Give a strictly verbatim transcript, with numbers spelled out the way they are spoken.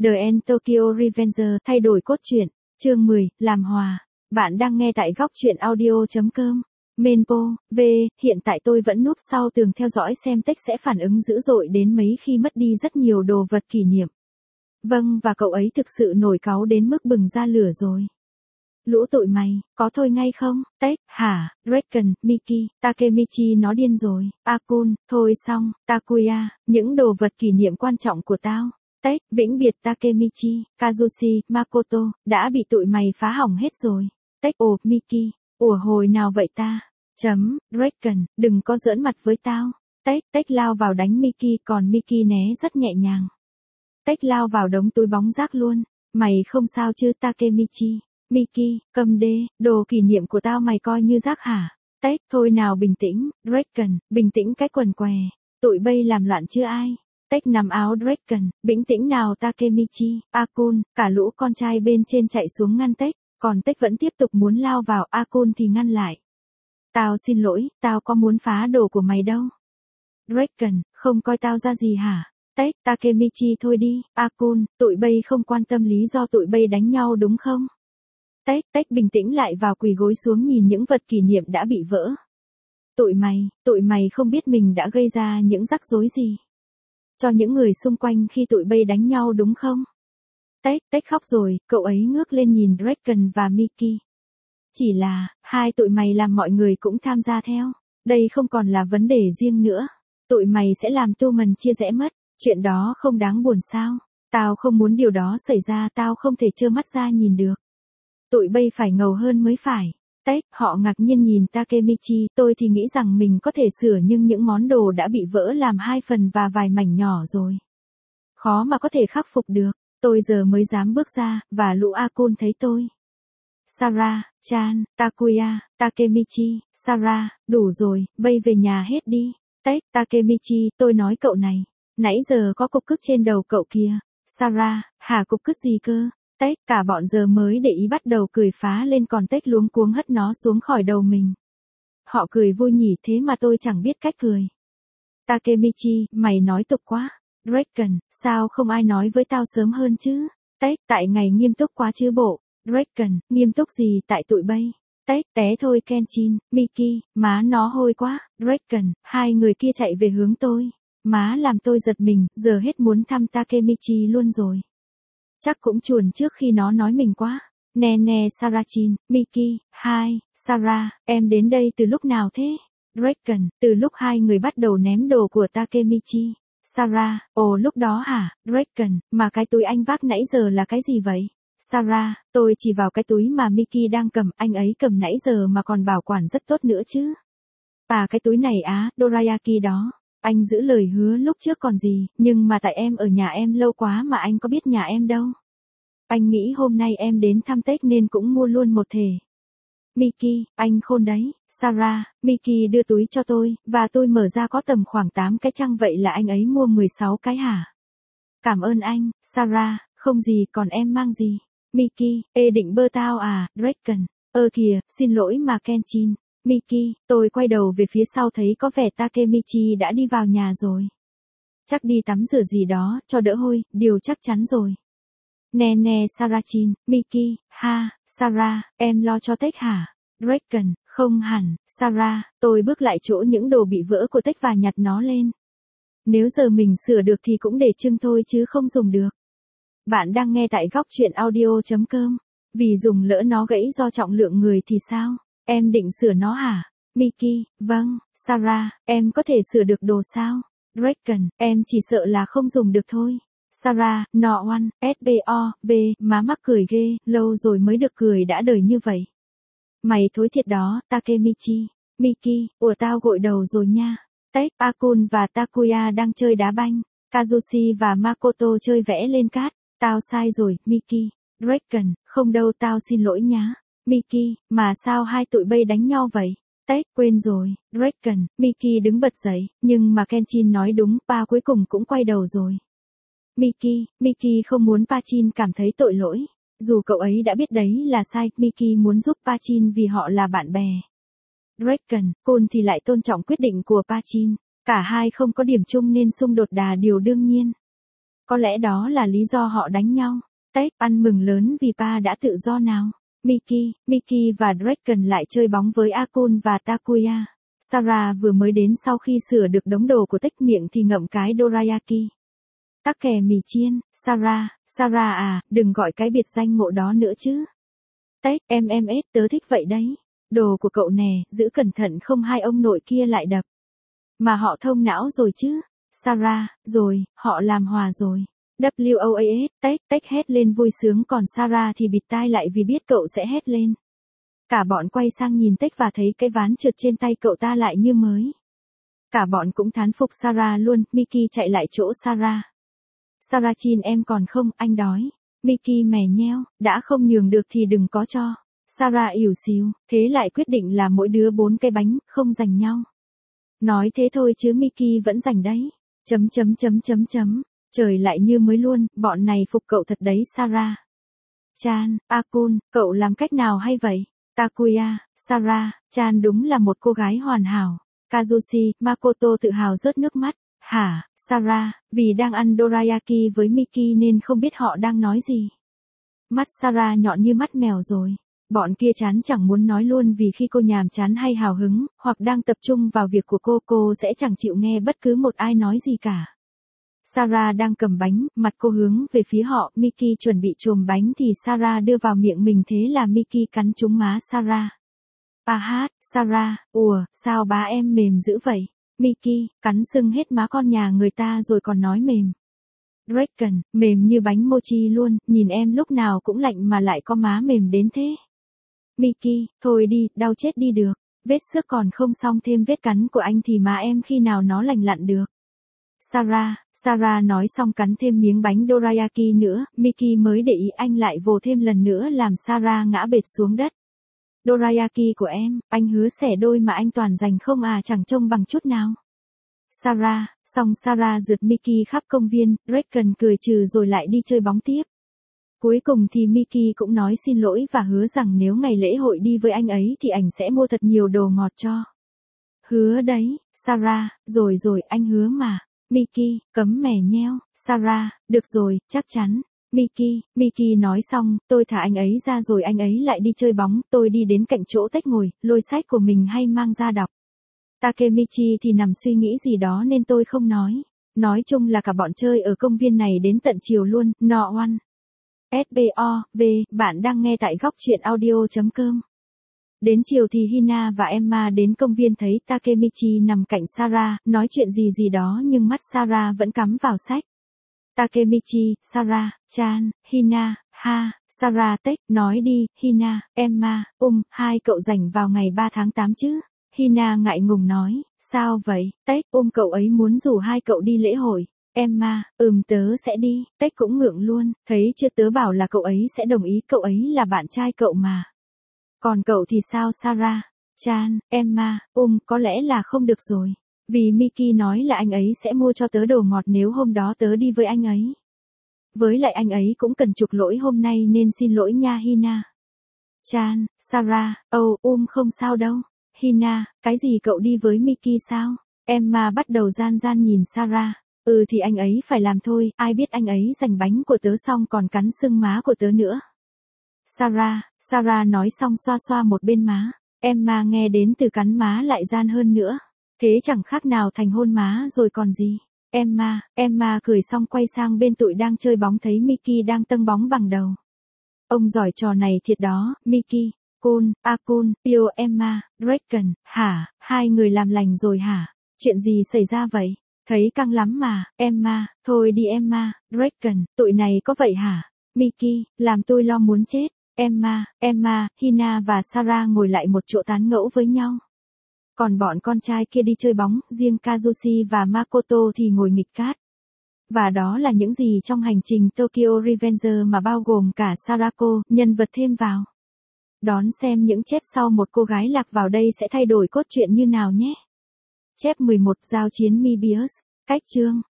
The End Tokyo Revenger thay đổi cốt truyện, chương mười, làm hòa. Bạn đang nghe tại góc truyện audio chấm com. Menpo, V, hiện tại tôi vẫn núp sau tường theo dõi xem Tech sẽ phản ứng dữ dội đến mấy khi mất đi rất nhiều đồ vật kỷ niệm. Vâng, và cậu ấy thực sự nổi cáu đến mức bừng ra lửa rồi. Lũ tụi mày, có thôi ngay không? Tech, hả? Draken, Miki, Takemichi nó điên rồi. Akun, thôi xong. Takuya, những đồ vật kỷ niệm quan trọng của tao. Tech, vĩnh biệt Takemichi, Kazushi, Makoto, đã bị tụi mày phá hỏng hết rồi. Tech, ồ, Miki, ủa hồi nào vậy ta? Chấm, Draken, đừng có giỡn mặt với tao. Tech, Tech lao vào đánh Miki, còn Miki né rất nhẹ nhàng. Tech lao vào đống túi bóng rác luôn. Mày không sao chứ Takemichi? Miki, cầm đê, đồ kỷ niệm của tao mày coi như rác hả? Tech, thôi nào bình tĩnh. Draken, bình tĩnh cái quần què. Tụi bay làm loạn chưa ai? Tech nằm áo Draken, bình tĩnh nào Takemichi. Akun, cả lũ con trai bên trên chạy xuống ngăn Tech, còn Tech vẫn tiếp tục muốn lao vào. Akun thì ngăn lại. Tao xin lỗi, tao có muốn phá đồ của mày đâu. Draken, không coi tao ra gì hả? Tech, Takemichi thôi đi. Akun, tụi bay không quan tâm lý do tụi bay đánh nhau đúng không? Tech, Tech bình tĩnh lại vào quỳ gối xuống nhìn những vật kỷ niệm đã bị vỡ. Tụi mày, tụi mày không biết mình đã gây ra những rắc rối gì cho những người xung quanh khi tụi bay đánh nhau đúng không? Tech, Tech khóc rồi, cậu ấy ngước lên nhìn Draken và Miki. Chỉ là, hai tụi mày làm mọi người cũng tham gia theo. Đây không còn là vấn đề riêng nữa. Tụi mày sẽ làm Tumen chia rẽ mất. Chuyện đó không đáng buồn sao? Tao không muốn điều đó xảy ra, tao không thể trơ mắt ra nhìn được. Tụi bay phải ngầu hơn mới phải. Tech, họ ngạc nhiên nhìn Takemichi, tôi thì nghĩ rằng mình có thể sửa nhưng những món đồ đã bị vỡ làm hai phần và vài mảnh nhỏ rồi. Khó mà có thể khắc phục được, tôi giờ mới dám bước ra, và lũ Akun thấy tôi. Sarah, Chan, Takuya, Takemichi, Sarah, đủ rồi, bay về nhà hết đi. Tech, Takemichi, tôi nói cậu này, nãy giờ có cục cứt trên đầu cậu kìa. Sarah, hả cục cứt gì cơ? Tech, cả bọn giờ mới để ý bắt đầu cười phá lên còn Tech luống cuống hất nó xuống khỏi đầu mình. Họ cười vui nhỉ thế mà tôi chẳng biết cách cười. Takemichi, mày nói tục quá. Draken, sao không ai nói với tao sớm hơn chứ? Tech, tại ngày nghiêm túc quá chứ bộ. Draken, nghiêm túc gì tại tụi bay? Tech, té thôi Kenshin, Miki, má nó hôi quá. Draken, hai người kia chạy về hướng tôi. Má làm tôi giật mình, giờ hết muốn thăm Takemichi luôn rồi. Chắc cũng chuồn trước khi nó nói mình quá. Nè nè Sarachin, Miki, hai, Sarah, em đến đây từ lúc nào thế? Draken, từ lúc hai người bắt đầu ném đồ của Takemichi. Sarah, ồ lúc đó hả? Draken, mà cái túi anh vác nãy giờ là cái gì vậy? Sarah, tôi chỉ vào cái túi mà Miki đang cầm, anh ấy cầm nãy giờ mà còn bảo quản rất tốt nữa chứ. À cái túi này á, Dorayaki đó. Anh giữ lời hứa lúc trước còn gì, nhưng mà tại em ở nhà em lâu quá mà anh có biết nhà em đâu. Anh nghĩ hôm nay em đến thăm Tech nên cũng mua luôn một thể. Miki, anh khôn đấy. Sarah, Miki đưa túi cho tôi, và tôi mở ra có tầm khoảng tám cái chăng vậy là anh ấy mua mười sáu cái hả? Cảm ơn anh. Sarah, không gì, còn em mang gì? Miki, ê định bơ tao à, Draken. Ơ kìa, xin lỗi mà Kenshin. Miki, tôi quay đầu về phía sau thấy có vẻ Takemichi đã đi vào nhà rồi. Chắc đi tắm rửa gì đó, cho đỡ hôi, điều chắc chắn rồi. Nè nè Sarachin, Miki, ha, Sarah, em lo cho Tech hả? Draken, không hẳn, Sarah, tôi bước lại chỗ những đồ bị vỡ của Tech và nhặt nó lên. Nếu giờ mình sửa được thì cũng để trưng thôi chứ không dùng được. Bạn đang nghe tại góc truyện audio chấm com. Vì dùng lỡ nó gãy do trọng lượng người thì sao? Em định sửa nó hả? Miki, vâng. Sarah, em có thể sửa được đồ sao? Draken, em chỉ sợ là không dùng được thôi. Sarah, no one, S B O, B, má mắc cười ghê, lâu rồi mới được cười đã đời như vậy. Mày thối thiệt đó, Takemichi. Miki, ủa tao gội đầu rồi nha. Tech, Akun và Takuya đang chơi đá banh. Kazushi và Makoto chơi vẽ lên cát. Tao sai rồi, Miki. Draken, không đâu tao xin lỗi nhá. Miki, mà sao hai tụi bay đánh nhau vậy? Tech, quên rồi. Draken, Miki đứng bật dậy, nhưng mà Kenshin nói đúng, Pa cuối cùng cũng quay đầu rồi. Miki, Miki không muốn Pachin cảm thấy tội lỗi. Dù cậu ấy đã biết đấy là sai, Miki muốn giúp Pachin vì họ là bạn bè. Draken, Kun thì lại tôn trọng quyết định của Pachin. Cả hai không có điểm chung nên xung đột đà điều đương nhiên. Có lẽ đó là lý do họ đánh nhau. Tech ăn mừng lớn vì Pa đã tự do nào. Mickey, Mickey và Draken lại chơi bóng với Akun và Takuya. Sarah vừa mới đến sau khi sửa được đống đồ của Tech miệng thì ngậm cái dorayaki. Tắc kè mì chiên, Sarah, Sarah à, đừng gọi cái biệt danh ngộ đó nữa chứ. Tech, em em ết tớ thích vậy đấy. Đồ của cậu nè, giữ cẩn thận không hai ông nội kia lại đập. Mà họ thông não rồi chứ. Sarah, rồi, họ làm hòa rồi. vê o a ét, Tech, Tech hét lên vui sướng còn Sarah thì bịt tai lại vì biết cậu sẽ hét lên. Cả bọn quay sang nhìn Tech và thấy cái ván trượt trên tay cậu ta lại như mới. Cả bọn cũng thán phục Sarah luôn, Mickey chạy lại chỗ Sarah. Sarah chin em còn không, anh đói. Mickey mè nheo, đã không nhường được thì đừng có cho. Sarah ỉu xìu, thế lại quyết định là mỗi đứa bốn cái bánh, không giành nhau. Nói thế thôi chứ Mickey vẫn giành đấy. Chấm chấm chấm chấm chấm. Trời lại như mới luôn, bọn này phục cậu thật đấy Sarah. Chan, Akun, cậu làm cách nào hay vậy? Takuya, Sarah, Chan đúng là một cô gái hoàn hảo. Kazushi, Makoto tự hào rớt nước mắt. Hả, Sarah, vì đang ăn dorayaki với Mickey nên không biết họ đang nói gì. Mắt Sarah nhọn như mắt mèo rồi. Bọn kia chán chẳng muốn nói luôn vì khi cô nhàm chán hay hào hứng, hoặc đang tập trung vào việc của cô, cô sẽ chẳng chịu nghe bất cứ một ai nói gì cả. Sarah đang cầm bánh, mặt cô hướng về phía họ, Mickey chuẩn bị chồm bánh thì Sarah đưa vào miệng mình thế là Mickey cắn trúng má Sarah. À hát, Sarah, ùa, sao bá em mềm dữ vậy? Mickey, cắn sưng hết má con nhà người ta rồi còn nói mềm. Draken, mềm như bánh mochi luôn, nhìn em lúc nào cũng lạnh mà lại có má mềm đến thế. Mickey, thôi đi, đau chết đi được. Vết xước còn không xong thêm vết cắn của anh thì má em khi nào nó lành lặn được. Sarah, Sarah nói xong cắn thêm miếng bánh dorayaki nữa, Mickey mới để ý anh lại vồ thêm lần nữa làm Sarah ngã bệt xuống đất. Dorayaki của em, anh hứa xẻ đôi mà anh toàn giành không à chẳng trông bằng chút nào. Sarah, xong Sarah rượt Mickey khắp công viên, Draken cười trừ rồi lại đi chơi bóng tiếp. Cuối cùng thì Mickey cũng nói xin lỗi và hứa rằng nếu ngày lễ hội đi với anh ấy thì anh sẽ mua thật nhiều đồ ngọt cho. Hứa đấy, Sarah, rồi rồi anh hứa mà. Mickey, cấm mè nheo, Sarah, được rồi, chắc chắn. Mickey, Mickey nói xong, tôi thả anh ấy ra rồi anh ấy lại đi chơi bóng, tôi đi đến cạnh chỗ Tech ngồi, lôi sách của mình hay mang ra đọc. Takemichi thì nằm suy nghĩ gì đó nên tôi không nói. Nói chung là cả bọn chơi ở công viên này đến tận chiều luôn, no one. ét bê o, V, bạn đang nghe tại góc truyện audio chấm com. Đến chiều thì Hina và Emma đến công viên thấy Takemichi nằm cạnh Sarah, nói chuyện gì gì đó nhưng mắt Sarah vẫn cắm vào sách. Takemichi, Sarah, Chan, Hina, ha, Sarah Tech, nói đi, Hina, Emma, um, hai cậu rảnh vào ngày ba tháng tám chứ? Hina ngại ngùng nói, sao vậy, Tech, um cậu ấy muốn rủ hai cậu đi lễ hội. Emma, ừm tớ sẽ đi, Tech cũng ngượng luôn, thấy chưa tớ bảo là cậu ấy sẽ đồng ý, cậu ấy là bạn trai cậu mà. Còn cậu thì sao Sarah? Chan, Emma, um, có lẽ là không được rồi. Vì Mickey nói là anh ấy sẽ mua cho tớ đồ ngọt nếu hôm đó tớ đi với anh ấy. Với lại anh ấy cũng cần chuộc lỗi hôm nay nên xin lỗi nha Hina. Chan, Sarah, oh, um không sao đâu. Hina, cái gì cậu đi với Mickey sao? Emma bắt đầu gian gian nhìn Sarah. Ừ thì anh ấy phải làm thôi, ai biết anh ấy giành bánh của tớ xong còn cắn sưng má của tớ nữa. Sarah, Sarah nói xong xoa xoa một bên má. Emma nghe đến từ cắn má lại gian hơn nữa. Thế chẳng khác nào thành hôn má rồi còn gì. Emma, Emma cười xong quay sang bên tụi đang chơi bóng thấy Mickey đang tâng bóng bằng đầu. Ông giỏi trò này thiệt đó, Mickey. Kun, Akun, Pio Emma, Draken, hả, hai người làm lành rồi hả? Chuyện gì xảy ra vậy? Thấy căng lắm mà, Emma, thôi đi Emma, Draken, tụi này có vậy hả? Mickey, làm tôi lo muốn chết. Emma, Emma, Hina và Sarah ngồi lại một chỗ tán ngẫu với nhau. Còn bọn con trai kia đi chơi bóng, riêng Kazushi và Makoto thì ngồi nghịch cát. Và đó là những gì trong hành trình Tokyo Revenger mà bao gồm cả Sarako, nhân vật thêm vào. Đón xem những chép sau một cô gái lạc vào đây sẽ thay đổi cốt truyện như nào nhé. Chép mười một Giao chiến Mebius, cách chương.